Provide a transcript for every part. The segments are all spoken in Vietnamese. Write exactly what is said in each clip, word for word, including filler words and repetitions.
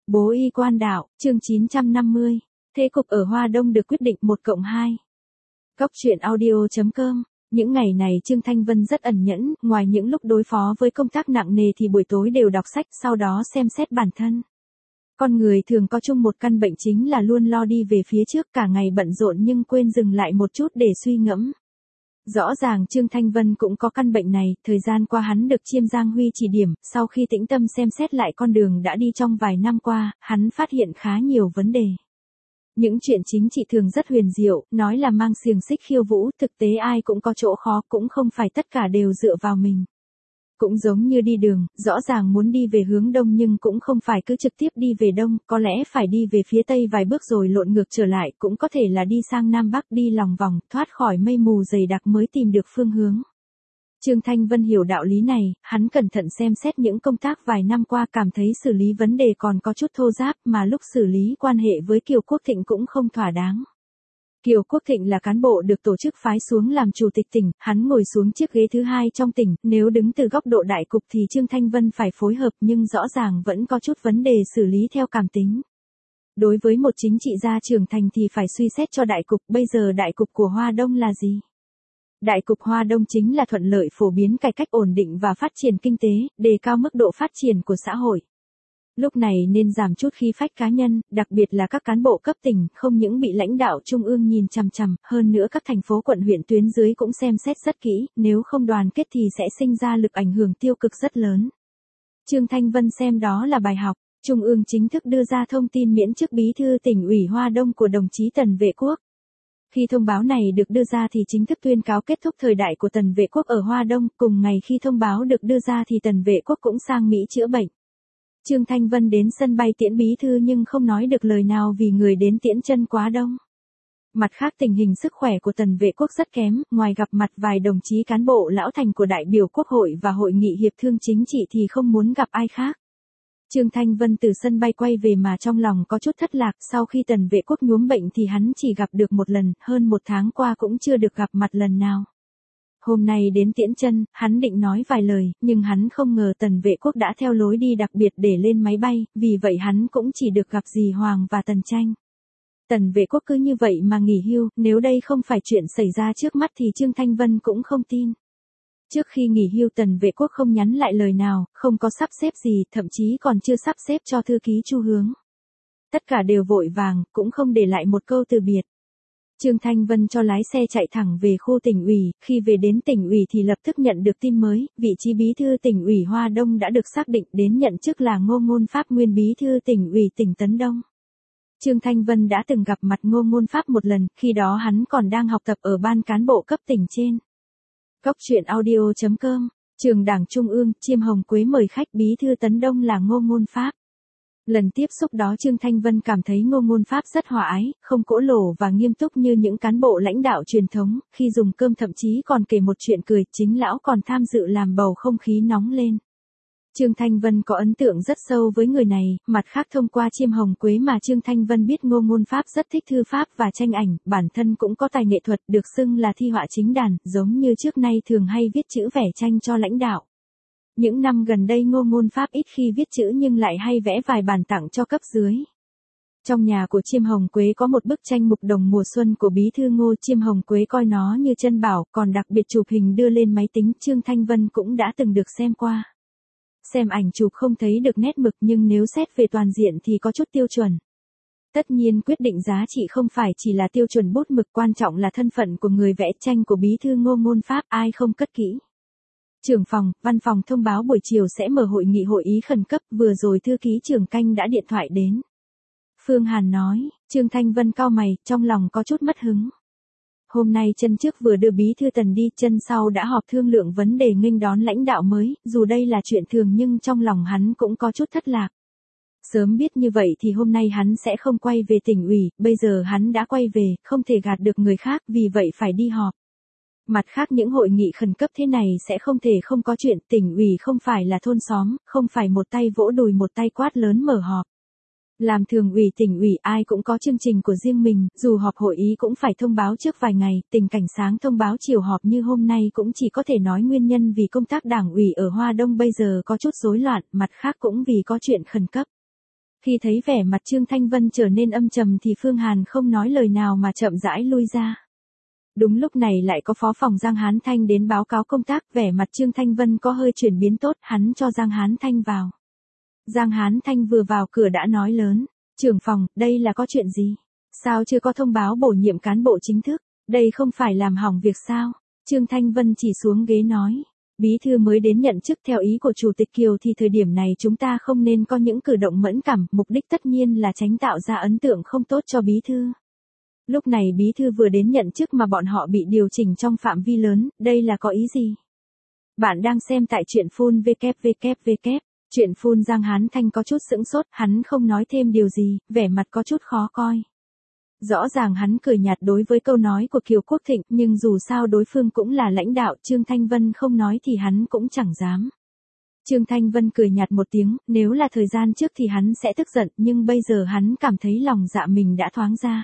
Bố y quan đạo, chương chín trăm năm mươi. Thế cục ở Hoa Đông được quyết định một cộng hai. Cóc truyện audio chấm com. Những ngày này Trương Thanh Vân rất ẩn nhẫn, ngoài những lúc đối phó với công tác nặng nề thì buổi tối đều đọc sách, sau đó xem xét bản thân. Con người thường có chung một căn bệnh chính là luôn lo đi về phía trước, cả ngày bận rộn nhưng quên dừng lại một chút để suy ngẫm. Rõ ràng Trương Thanh Vân cũng có căn bệnh này, thời gian qua hắn được Chiêm Giang Huy chỉ điểm, sau khi tĩnh tâm xem xét lại con đường đã đi trong vài năm qua, hắn phát hiện khá nhiều vấn đề. Những chuyện chính trị thường rất huyền diệu, nói là mang xiềng xích khiêu vũ, thực tế ai cũng có chỗ khó, cũng không phải tất cả đều dựa vào mình. Cũng giống như đi đường, rõ ràng muốn đi về hướng đông nhưng cũng không phải cứ trực tiếp đi về đông, có lẽ phải đi về phía tây vài bước rồi lộn ngược trở lại, cũng có thể là đi sang nam bắc, đi lòng vòng, thoát khỏi mây mù dày đặc mới tìm được phương hướng. Trương Thanh Vân hiểu đạo lý này, hắn cẩn thận xem xét những công tác vài năm qua, cảm thấy xử lý vấn đề còn có chút thô ráp, mà lúc xử lý quan hệ với Kiều Quốc Thịnh cũng không thỏa đáng. Kiều Quốc Thịnh là cán bộ được tổ chức phái xuống làm chủ tịch tỉnh, hắn ngồi xuống chiếc ghế thứ hai trong tỉnh, nếu đứng từ góc độ đại cục thì Trương Thanh Vân phải phối hợp, nhưng rõ ràng vẫn có chút vấn đề xử lý theo cảm tính. Đối với một chính trị gia trưởng thành thì phải suy xét cho đại cục, bây giờ đại cục của Hoa Đông là gì? Đại cục Hoa Đông chính là thuận lợi phổ biến cải cách ổn định và phát triển kinh tế, đề cao mức độ phát triển của xã hội. Lúc này nên giảm chút khí phách cá nhân, đặc biệt là các cán bộ cấp tỉnh, không những bị lãnh đạo trung ương nhìn chằm chằm, hơn nữa các thành phố quận huyện tuyến dưới cũng xem xét rất kỹ, nếu không đoàn kết thì sẽ sinh ra lực ảnh hưởng tiêu cực rất lớn. Trương Thanh Vân xem đó là bài học, Trung ương chính thức đưa ra thông tin miễn chức bí thư tỉnh ủy Hoa Đông của đồng chí Tần Vệ Quốc. Khi thông báo này được đưa ra thì chính thức tuyên cáo kết thúc thời đại của Tần Vệ Quốc ở Hoa Đông, cùng ngày khi thông báo được đưa ra thì Tần Vệ Quốc cũng sang Mỹ chữa bệnh. Trương Thanh Vân đến sân bay tiễn bí thư nhưng không nói được lời nào vì người đến tiễn chân quá đông. Mặt khác tình hình sức khỏe của Tần Vệ Quốc rất kém, ngoài gặp mặt vài đồng chí cán bộ lão thành của đại biểu Quốc hội và hội nghị hiệp thương chính trị thì không muốn gặp ai khác. Trương Thanh Vân từ sân bay quay về mà trong lòng có chút thất lạc, sau khi Tần Vệ Quốc nhuốm bệnh thì hắn chỉ gặp được một lần, hơn một tháng qua cũng chưa được gặp mặt lần nào. Hôm nay đến tiễn chân, hắn định nói vài lời, nhưng hắn không ngờ Tần Vệ Quốc đã theo lối đi đặc biệt để lên máy bay, vì vậy hắn cũng chỉ được gặp dì Hoàng và Tần Tranh. Tần Vệ Quốc cứ như vậy mà nghỉ hưu, nếu đây không phải chuyện xảy ra trước mắt thì Trương Thanh Vân cũng không tin. Trước khi nghỉ hưu Tần Vệ Quốc không nhắn lại lời nào, không có sắp xếp gì, thậm chí còn chưa sắp xếp cho thư ký Chu Hướng. Tất cả đều vội vàng, cũng không để lại một câu từ biệt. Trương Thanh Vân cho lái xe chạy thẳng về khu tỉnh ủy, khi về đến tỉnh ủy thì lập tức nhận được tin mới, vị trí bí thư tỉnh ủy Hoa Đông đã được xác định, đến nhận chức là Ngô Ngôn Pháp nguyên bí thư tỉnh ủy tỉnh Tấn Đông. Trương Thanh Vân đã từng gặp mặt Ngô Ngôn Pháp một lần, khi đó hắn còn đang học tập ở ban cán bộ cấp tỉnh trên. Cóc truyện audio chấm com, Trường Đảng Trung ương, Chiêm Hồng Quế mời khách bí thư Tấn Đông là Ngô Ngôn Pháp. Lần tiếp xúc đó Trương Thanh Vân cảm thấy Ngô Ngôn Pháp rất hòa ái, không cỗ lổ và nghiêm túc như những cán bộ lãnh đạo truyền thống, khi dùng cơm thậm chí còn kể một chuyện cười, chính lão còn tham dự làm bầu không khí nóng lên. Trương Thanh Vân có ấn tượng rất sâu với người này, mặt khác thông qua Chiêm Hồng Quế mà Trương Thanh Vân biết Ngô Ngôn Pháp rất thích thư pháp và tranh ảnh, bản thân cũng có tài nghệ thuật, được xưng là thi họa chính đàn, giống như trước nay thường hay viết chữ vẽ tranh cho lãnh đạo. Những năm gần đây Ngô Ngôn Pháp ít khi viết chữ nhưng lại hay vẽ vài bản tặng cho cấp dưới. Trong nhà của Chiêm Hồng Quế có một bức tranh mục đồng mùa xuân của bí thư Ngô, Chiêm Hồng Quế coi nó như chân bảo, còn đặc biệt chụp hình đưa lên máy tính, Trương Thanh Vân cũng đã từng được xem qua. Xem ảnh chụp không thấy được nét mực nhưng nếu xét về toàn diện thì có chút tiêu chuẩn. Tất nhiên quyết định giá trị không phải chỉ là tiêu chuẩn bút mực, quan trọng là thân phận của người vẽ tranh của bí thư Ngô Ngôn Pháp, ai không cất kỹ. Trưởng phòng, văn phòng thông báo buổi chiều sẽ mở hội nghị hội ý khẩn cấp, vừa rồi thư ký trưởng canh đã điện thoại đến. Phương Hàn nói, Trương Thanh Vân cau mày, trong lòng có chút mất hứng. Hôm nay chân trước vừa đưa bí thư Tần đi, chân sau đã họp thương lượng vấn đề nghênh đón lãnh đạo mới, dù đây là chuyện thường nhưng trong lòng hắn cũng có chút thất lạc. Sớm biết như vậy thì hôm nay hắn sẽ không quay về tỉnh ủy, bây giờ hắn đã quay về, không thể gạt được người khác, vì vậy phải đi họp. Mặt khác những hội nghị khẩn cấp thế này sẽ không thể không có chuyện, tỉnh ủy không phải là thôn xóm, không phải một tay vỗ đùi một tay quát lớn mở họp. Làm thường ủy tỉnh ủy ai cũng có chương trình của riêng mình, dù họp hội ý cũng phải thông báo trước vài ngày, tình cảnh sáng thông báo chiều họp như hôm nay cũng chỉ có thể nói nguyên nhân vì công tác đảng ủy ở Hoa Đông bây giờ có chút rối loạn, mặt khác cũng vì có chuyện khẩn cấp. Khi thấy vẻ mặt Trương Thanh Vân trở nên âm trầm thì Phương Hàn không nói lời nào mà chậm rãi lui ra. Đúng lúc này lại có phó phòng Giang Hán Thanh đến báo cáo công tác, vẻ mặt Trương Thanh Vân có hơi chuyển biến tốt, hắn cho Giang Hán Thanh vào. Giang Hán Thanh vừa vào cửa đã nói lớn, trưởng phòng, đây là có chuyện gì? Sao chưa có thông báo bổ nhiệm cán bộ chính thức? Đây không phải làm hỏng việc sao? Trương Thanh Vân chỉ xuống ghế nói. Bí thư mới đến nhận chức theo ý của Chủ tịch Kiều thì thời điểm này chúng ta không nên có những cử động mẫn cảm, mục đích tất nhiên là tránh tạo ra ấn tượng không tốt cho bí thư. Lúc này bí thư vừa đến nhận chức mà bọn họ bị điều chỉnh trong phạm vi lớn, đây là có ý gì? Bạn đang xem tại truyện phun vê vê vê vê. Chuyện phun Giang Hán Thanh có chút sững sốt, hắn không nói thêm điều gì, vẻ mặt có chút khó coi. Rõ ràng hắn cười nhạt đối với câu nói của Kiều Quốc Thịnh, nhưng dù sao đối phương cũng là lãnh đạo, Trương Thanh Vân không nói thì hắn cũng chẳng dám. Trương Thanh Vân cười nhạt một tiếng, nếu là thời gian trước thì hắn sẽ tức giận, nhưng bây giờ hắn cảm thấy lòng dạ mình đã thoáng ra.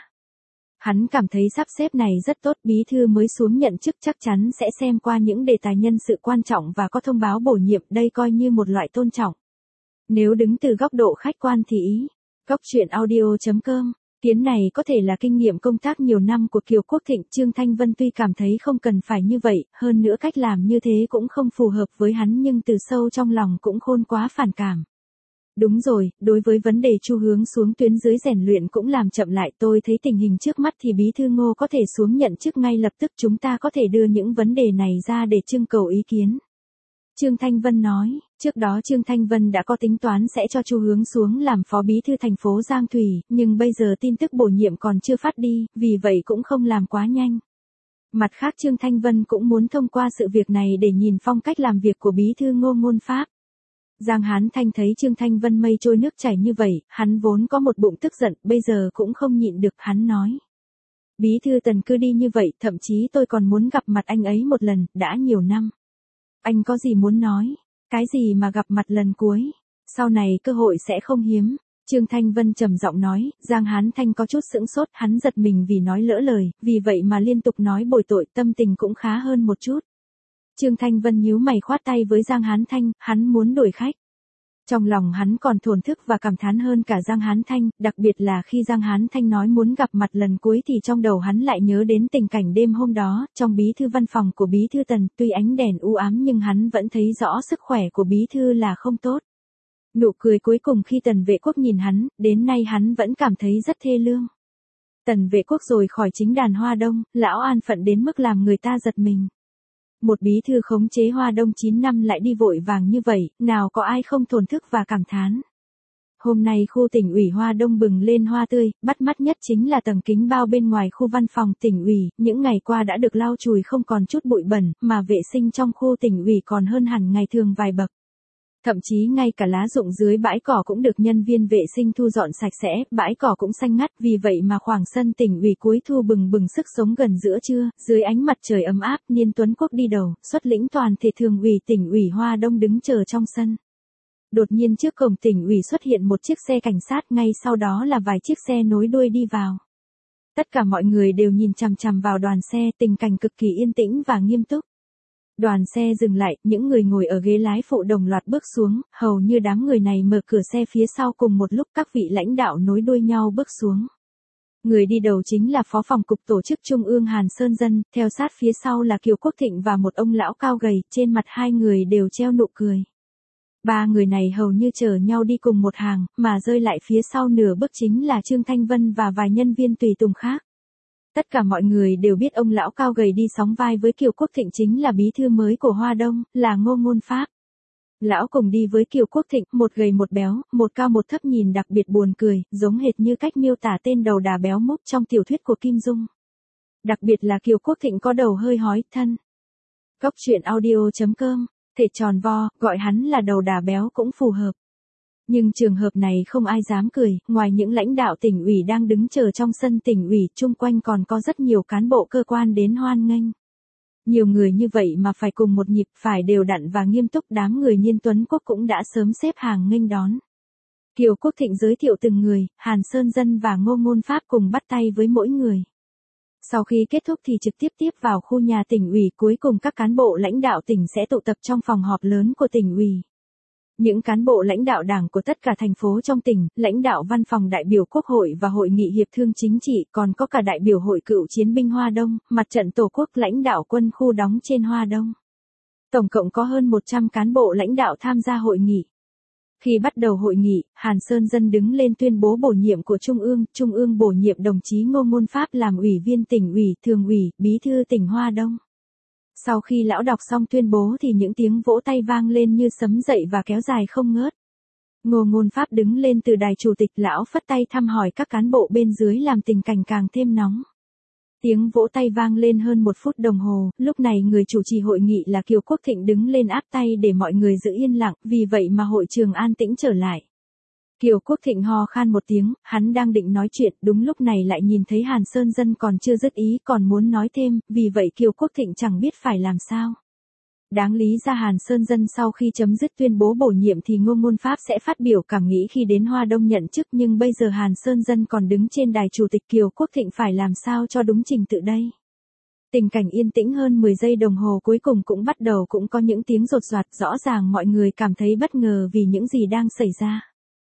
Hắn cảm thấy sắp xếp này rất tốt, bí thư mới xuống nhận chức chắc chắn sẽ xem qua những đề tài nhân sự quan trọng và có thông báo bổ nhiệm, đây coi như một loại tôn trọng. Nếu đứng từ góc độ khách quan thì ý. Góc truyện audio chấm com. Kiến này có thể là kinh nghiệm công tác nhiều năm của Kiều Quốc Thịnh, Trương Thanh Vân tuy cảm thấy không cần phải như vậy, hơn nữa cách làm như thế cũng không phù hợp với hắn nhưng từ sâu trong lòng cũng khôn quá phản cảm. Đúng rồi, đối với vấn đề chu hướng xuống tuyến dưới rèn luyện cũng làm chậm lại, tôi thấy tình hình trước mắt thì bí thư Ngô có thể xuống nhận chức ngay lập tức, chúng ta có thể đưa những vấn đề này ra để trưng cầu ý kiến. Trương Thanh Vân nói, trước đó Trương Thanh Vân đã có tính toán sẽ cho chu hướng xuống làm phó bí thư thành phố Giang Thủy, nhưng bây giờ tin tức bổ nhiệm còn chưa phát đi, vì vậy cũng không làm quá nhanh. Mặt khác Trương Thanh Vân cũng muốn thông qua sự việc này để nhìn phong cách làm việc của bí thư Ngô Ngôn Pháp. Giang Hán Thanh thấy Trương Thanh Vân mây trôi nước chảy như vậy, hắn vốn có một bụng tức giận, bây giờ cũng không nhịn được, hắn nói. Bí thư Tần cứ đi như vậy, thậm chí tôi còn muốn gặp mặt anh ấy một lần, đã nhiều năm. Anh có gì muốn nói? Cái gì mà gặp mặt lần cuối? Sau này cơ hội sẽ không hiếm. Trương Thanh Vân trầm giọng nói, Giang Hán Thanh có chút sững sốt, hắn giật mình vì nói lỡ lời, vì vậy mà liên tục nói bồi tội, tâm tình cũng khá hơn một chút. Trương Thanh Vân nhíu mày khoát tay với Giang Hán Thanh, hắn muốn đổi khách. Trong lòng hắn còn thổn thức và cảm thán hơn cả Giang Hán Thanh, đặc biệt là khi Giang Hán Thanh nói muốn gặp mặt lần cuối thì trong đầu hắn lại nhớ đến tình cảnh đêm hôm đó, trong bí thư văn phòng của bí thư Tần, tuy ánh đèn u ám nhưng hắn vẫn thấy rõ sức khỏe của bí thư là không tốt. Nụ cười cuối cùng khi Tần Vệ Quốc nhìn hắn, đến nay hắn vẫn cảm thấy rất thê lương. Tần Vệ Quốc rồi khỏi chính đàn Hoa Đông, lão an phận đến mức làm người ta giật mình. Một bí thư khống chế Hoa Đông chín năm lại đi vội vàng như vậy, nào có ai không thổn thức và cảm thán. Hôm nay khu tỉnh ủy Hoa Đông bừng lên hoa tươi, bắt mắt nhất chính là tầng kính bao bên ngoài khu văn phòng tỉnh ủy, những ngày qua đã được lau chùi không còn chút bụi bẩn, mà vệ sinh trong khu tỉnh ủy còn hơn hẳn ngày thường vài bậc. Thậm chí ngay cả lá rụng dưới bãi cỏ cũng được nhân viên vệ sinh thu dọn sạch sẽ, bãi cỏ cũng xanh ngắt, vì vậy mà khoảng sân tỉnh ủy cuối thu bừng bừng sức sống gần giữa trưa, dưới ánh mặt trời ấm áp, Niên Tuấn Quốc đi đầu, xuất lĩnh toàn thể thường ủy tỉnh ủy Hoa Đông đứng chờ trong sân. Đột nhiên trước cổng tỉnh ủy xuất hiện một chiếc xe cảnh sát, ngay sau đó là vài chiếc xe nối đuôi đi vào. Tất cả mọi người đều nhìn chằm chằm vào đoàn xe, tình cảnh cực kỳ yên tĩnh và nghiêm túc. Đoàn xe dừng lại, những người ngồi ở ghế lái phụ đồng loạt bước xuống, hầu như đám người này mở cửa xe phía sau cùng một lúc, các vị lãnh đạo nối đuôi nhau bước xuống. Người đi đầu chính là Phó phòng cục tổ chức Trung ương Hàn Sơn Dân, theo sát phía sau là Kiều Quốc Thịnh và một ông lão cao gầy, trên mặt hai người đều treo nụ cười. Ba người này hầu như chờ nhau đi cùng một hàng, mà rơi lại phía sau nửa bước chính là Trương Thanh Vân và vài nhân viên tùy tùng khác. Tất cả mọi người đều biết ông lão cao gầy đi sóng vai với Kiều Quốc Thịnh chính là bí thư mới của Hoa Đông, là Ngô Ngôn Pháp. Lão cùng đi với Kiều Quốc Thịnh, một gầy một béo, một cao một thấp, nhìn đặc biệt buồn cười, giống hệt như cách miêu tả tên đầu đà béo múc trong tiểu thuyết của Kim Dung. Đặc biệt là Kiều Quốc Thịnh có đầu hơi hói, thân. Góc truyện audio chấm com, thể tròn vo, gọi hắn là đầu đà béo cũng phù hợp. Nhưng trường hợp này không ai dám cười, ngoài những lãnh đạo tỉnh ủy đang đứng chờ trong sân tỉnh ủy, chung quanh còn có rất nhiều cán bộ cơ quan đến hoan nghênh. Nhiều người như vậy mà phải cùng một nhịp, phải đều đặn và nghiêm túc, đám người Niên Tuấn Quốc cũng đã sớm xếp hàng nghênh đón. Kiều Quốc Thịnh giới thiệu từng người, Hàn Sơn Dân và Ngô Ngôn Pháp cùng bắt tay với mỗi người. Sau khi kết thúc thì trực tiếp tiếp vào khu nhà tỉnh ủy, cuối cùng các cán bộ lãnh đạo tỉnh sẽ tụ tập trong phòng họp lớn của tỉnh ủy. Những cán bộ lãnh đạo đảng của tất cả thành phố trong tỉnh, lãnh đạo văn phòng đại biểu Quốc hội và Hội nghị hiệp thương chính trị, còn có cả đại biểu Hội cựu chiến binh Hoa Đông, Mặt trận Tổ quốc lãnh đạo quân khu đóng trên Hoa Đông. Tổng cộng có hơn một trăm cán bộ lãnh đạo tham gia hội nghị. Khi bắt đầu hội nghị, Hàn Sơn Dân đứng lên tuyên bố bổ nhiệm của Trung ương, Trung ương bổ nhiệm đồng chí Ngô Ngôn Pháp làm ủy viên tỉnh ủy, thường ủy, bí thư tỉnh Hoa Đông. Sau khi lão đọc xong tuyên bố thì những tiếng vỗ tay vang lên như sấm dậy và kéo dài không ngớt. Ngô Ngôn Pháp đứng lên từ đài chủ tịch, lão phất tay thăm hỏi các cán bộ bên dưới làm tình cảnh càng thêm nóng. Tiếng vỗ tay vang lên hơn một phút đồng hồ, lúc này người chủ trì hội nghị là Kiều Quốc Thịnh đứng lên áp tay để mọi người giữ yên lặng, vì vậy mà hội trường an tĩnh trở lại. Kiều Quốc Thịnh ho khan một tiếng, hắn đang định nói chuyện, đúng lúc này lại nhìn thấy Hàn Sơn Dân còn chưa dứt ý, còn muốn nói thêm, vì vậy Kiều Quốc Thịnh chẳng biết phải làm sao. Đáng lý ra Hàn Sơn Dân sau khi chấm dứt tuyên bố bổ nhiệm thì Ngô Ngôn Pháp sẽ phát biểu cảm nghĩ khi đến Hoa Đông nhận chức, nhưng bây giờ Hàn Sơn Dân còn đứng trên đài chủ tịch, Kiều Quốc Thịnh phải làm sao cho đúng trình tự đây. Tình cảnh yên tĩnh hơn mười giây đồng hồ cuối cùng cũng bắt đầu cũng có những tiếng rột rạt, rõ ràng mọi người cảm thấy bất ngờ vì những gì đang xảy ra.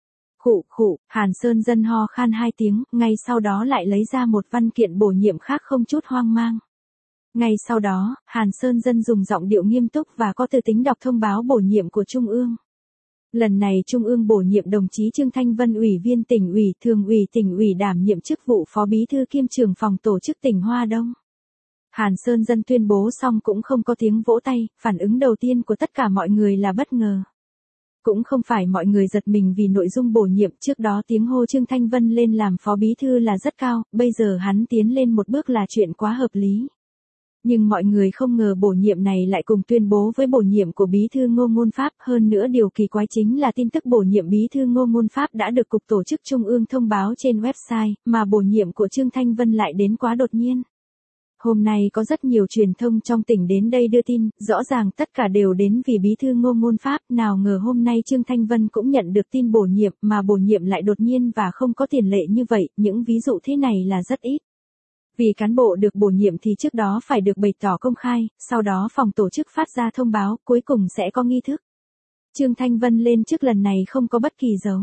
Khụ khụ, Hàn Sơn Dân ho khan hai tiếng, ngay sau đó lại lấy ra một văn kiện bổ nhiệm khác không chút hoang mang. Ngay sau đó, Hàn Sơn Dân dùng giọng điệu nghiêm túc và có tư tính đọc thông báo bổ nhiệm của Trung ương. Lần này Trung ương bổ nhiệm đồng chí Trương Thanh Vân ủy viên tỉnh ủy, thường ủy tỉnh ủy đảm nhiệm chức vụ phó bí thư kiêm trưởng phòng tổ chức tỉnh Hoa Đông. Hàn Sơn Dân tuyên bố xong cũng không có tiếng vỗ tay, phản ứng đầu tiên của tất cả mọi người là bất ngờ. Cũng không phải mọi người giật mình vì nội dung bổ nhiệm, trước đó tiếng hô Trương Thanh Vân lên làm phó bí thư là rất cao, bây giờ hắn tiến lên một bước là chuyện quá hợp lý. Nhưng mọi người không ngờ bổ nhiệm này lại cùng tuyên bố với bổ nhiệm của bí thư Ngô Ngôn Pháp, hơn nữa điều kỳ quái chính là tin tức bổ nhiệm bí thư Ngô Ngôn Pháp đã được Cục Tổ chức Trung ương thông báo trên website, mà bổ nhiệm của Trương Thanh Vân lại đến quá đột nhiên. Hôm nay có rất nhiều truyền thông trong tỉnh đến đây đưa tin, rõ ràng tất cả đều đến vì bí thư Ngô Ngôn Pháp, nào ngờ hôm nay Trương Thanh Vân cũng nhận được tin bổ nhiệm, mà bổ nhiệm lại đột nhiên và không có tiền lệ như vậy, những ví dụ thế này là rất ít. Vì cán bộ được bổ nhiệm thì trước đó phải được bày tỏ công khai, sau đó phòng tổ chức phát ra thông báo, cuối cùng sẽ có nghi thức. Trương Thanh Vân lên chức lần này không có bất kỳ dấu.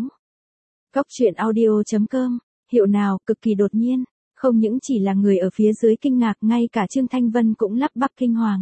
Cóc truyện audio chấm com, hiệu nào, cực kỳ đột nhiên, không những chỉ là người ở phía dưới kinh ngạc, ngay cả Trương Thanh Vân cũng lắp bắp kinh hoàng.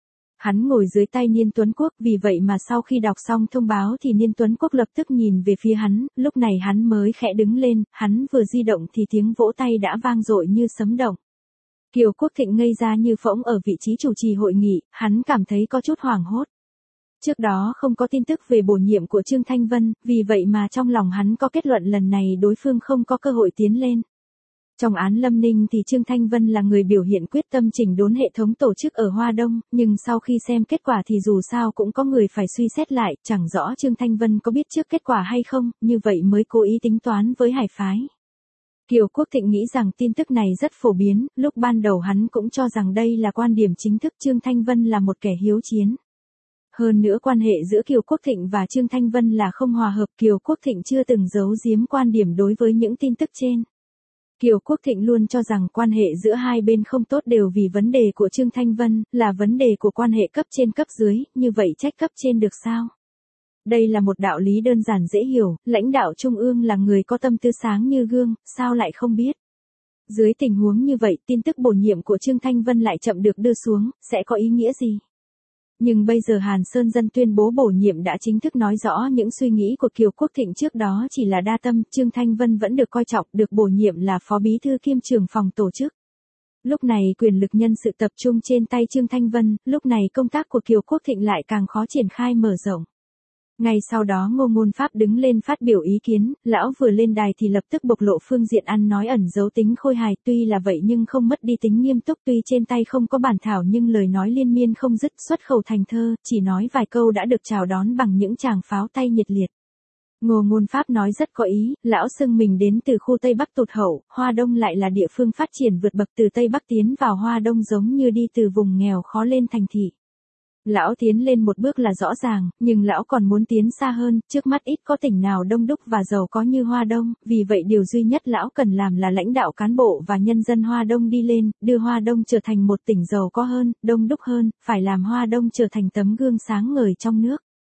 Hắn ngồi dưới tay Niên Tuấn Quốc, vì vậy mà sau khi đọc xong thông báo thì Niên Tuấn Quốc lập tức nhìn về phía hắn, lúc này hắn mới khẽ đứng lên, hắn vừa di động thì tiếng vỗ tay đã vang dội như sấm động. Kiều Quốc Thịnh ngây ra như phỗng ở vị trí chủ trì hội nghị, hắn cảm thấy có chút hoảng hốt. Trước đó không có tin tức về bổ nhiệm của Trương Thanh Vân, vì vậy mà trong lòng hắn có kết luận lần này đối phương không có cơ hội tiến lên. Trong án Lâm Ninh thì Trương Thanh Vân là người biểu hiện quyết tâm chỉnh đốn hệ thống tổ chức ở Hoa Đông, nhưng sau khi xem kết quả thì dù sao cũng có người phải suy xét lại, chẳng rõ Trương Thanh Vân có biết trước kết quả hay không, như vậy mới cố ý tính toán với Hải phái. Kiều Quốc Thịnh nghĩ rằng tin tức này rất phổ biến, lúc ban đầu hắn cũng cho rằng đây là quan điểm chính thức, Trương Thanh Vân là một kẻ hiếu chiến. Hơn nữa quan hệ giữa Kiều Quốc Thịnh và Trương Thanh Vân là không hòa hợp, Kiều Quốc Thịnh chưa từng giấu giếm quan điểm đối với những tin tức trên. Kiều Quốc Thịnh luôn cho rằng quan hệ giữa hai bên không tốt đều vì vấn đề của Trương Thanh Vân, là vấn đề của quan hệ cấp trên cấp dưới, như vậy trách cấp trên được sao? Đây là một đạo lý đơn giản dễ hiểu, lãnh đạo Trung ương là người có tâm tư sáng như gương, sao lại không biết? Dưới tình huống như vậy, tin tức bổ nhiệm của Trương Thanh Vân lại chậm được đưa xuống, sẽ có ý nghĩa gì? Nhưng bây giờ Hàn Sơn Dân tuyên bố bổ nhiệm đã chính thức nói rõ những suy nghĩ của Kiều Quốc Thịnh trước đó chỉ là đa tâm, Trương Thanh Vân vẫn được coi trọng, được bổ nhiệm là phó bí thư kiêm trưởng phòng tổ chức. Lúc này quyền lực nhân sự tập trung trên tay Trương Thanh Vân, lúc này công tác của Kiều Quốc Thịnh lại càng khó triển khai mở rộng. Ngay sau đó Ngô Ngôn Pháp đứng lên phát biểu ý kiến, lão vừa lên đài thì lập tức bộc lộ phương diện ăn nói ẩn giấu tính khôi hài, tuy là vậy nhưng không mất đi tính nghiêm túc, tuy trên tay không có bản thảo nhưng lời nói liên miên không dứt, xuất khẩu thành thơ, chỉ nói vài câu đã được chào đón bằng những tràng pháo tay nhiệt liệt. Ngô Ngôn Pháp nói rất có ý, lão xưng mình đến từ khu Tây Bắc tụt hậu, Hoa Đông lại là địa phương phát triển vượt bậc, từ Tây Bắc tiến vào Hoa Đông giống như đi từ vùng nghèo khó lên thành thị. Lão tiến lên một bước là rõ ràng, nhưng lão còn muốn tiến xa hơn, trước mắt ít có tỉnh nào đông đúc và giàu có như Hoa Đông, vì vậy điều duy nhất lão cần làm là lãnh đạo cán bộ và nhân dân Hoa Đông đi lên, đưa Hoa Đông trở thành một tỉnh giàu có hơn, đông đúc hơn, phải làm Hoa Đông trở thành tấm gương sáng ngời trong nước.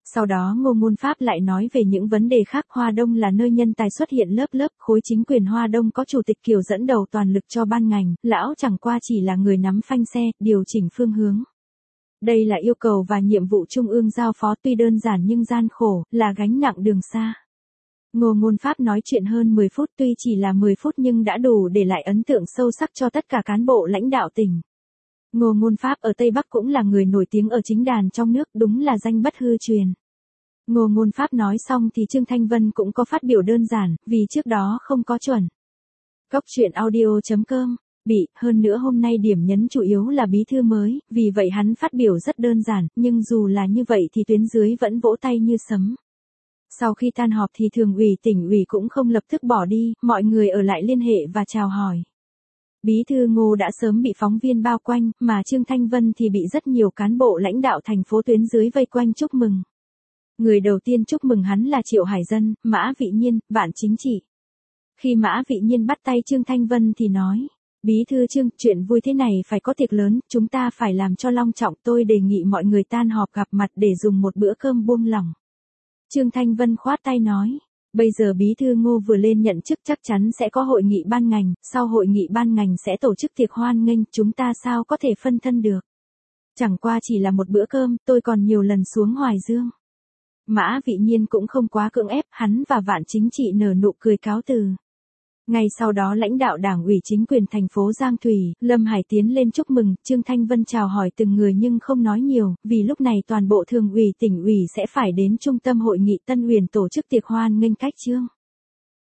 Sau đó Ngô Ngôn Pháp lại nói về những vấn đề khác. Hoa Đông là nơi nhân tài xuất hiện lớp lớp, khối chính quyền Hoa Đông có Chủ tịch Kiều dẫn đầu toàn lực cho ban ngành, lão chẳng qua chỉ là người nắm phanh xe, điều chỉnh phương hướng. Đây là yêu cầu và nhiệm vụ Trung ương giao phó, tuy đơn giản nhưng gian khổ, là gánh nặng đường xa. Ngô Ngôn Pháp nói chuyện hơn mười phút, tuy chỉ là mười phút nhưng đã đủ để lại ấn tượng sâu sắc cho tất cả cán bộ lãnh đạo tỉnh. Ngô Ngôn Pháp ở Tây Bắc cũng là người nổi tiếng ở chính đàn trong nước, đúng là danh bất hư truyền. Ngô Ngôn Pháp nói xong thì Trương Thanh Vân cũng có phát biểu đơn giản, vì trước đó không có chuẩn. Cóc truyện audio chấm com, bị, hơn nữa hôm nay điểm nhấn chủ yếu là bí thư mới, vì vậy hắn phát biểu rất đơn giản, nhưng dù là như vậy thì tuyến dưới vẫn vỗ tay như sấm. Sau khi tan họp thì thường ủy tỉnh ủy cũng không lập tức bỏ đi, mọi người ở lại liên hệ và chào hỏi. Bí thư Ngô đã sớm bị phóng viên bao quanh, mà Trương Thanh Vân thì bị rất nhiều cán bộ lãnh đạo thành phố tuyến dưới vây quanh chúc mừng. Người đầu tiên chúc mừng hắn là Triệu Hải Dân, Mã Vị Nhiên, bạn chính trị. Khi Mã Vị Nhiên bắt tay Trương Thanh Vân thì nói, Bí thư Trương, chuyện vui thế này phải có tiệc lớn, chúng ta phải làm cho long trọng, tôi đề nghị mọi người tan họp gặp mặt để dùng một bữa cơm buông lỏng. Trương Thanh Vân khoát tay nói, bây giờ Bí thư Ngô vừa lên nhận chức chắc chắn sẽ có hội nghị ban ngành, sau hội nghị ban ngành sẽ tổ chức tiệc hoan nghênh, chúng ta sao có thể phân thân được. Chẳng qua chỉ là một bữa cơm, tôi còn nhiều lần xuống Hoài Dương. Mã Vị Nhiên cũng không quá cưỡng ép, hắn và Vạn Chính Trị nở nụ cười cáo từ. Ngay sau đó lãnh đạo Đảng ủy chính quyền thành phố Giang Thủy, Lâm Hải tiến lên chúc mừng, Trương Thanh Vân chào hỏi từng người nhưng không nói nhiều, vì lúc này toàn bộ thường ủy tỉnh ủy sẽ phải đến trung tâm hội nghị Tân Uyển tổ chức tiệc hoan nghênh cách Trương.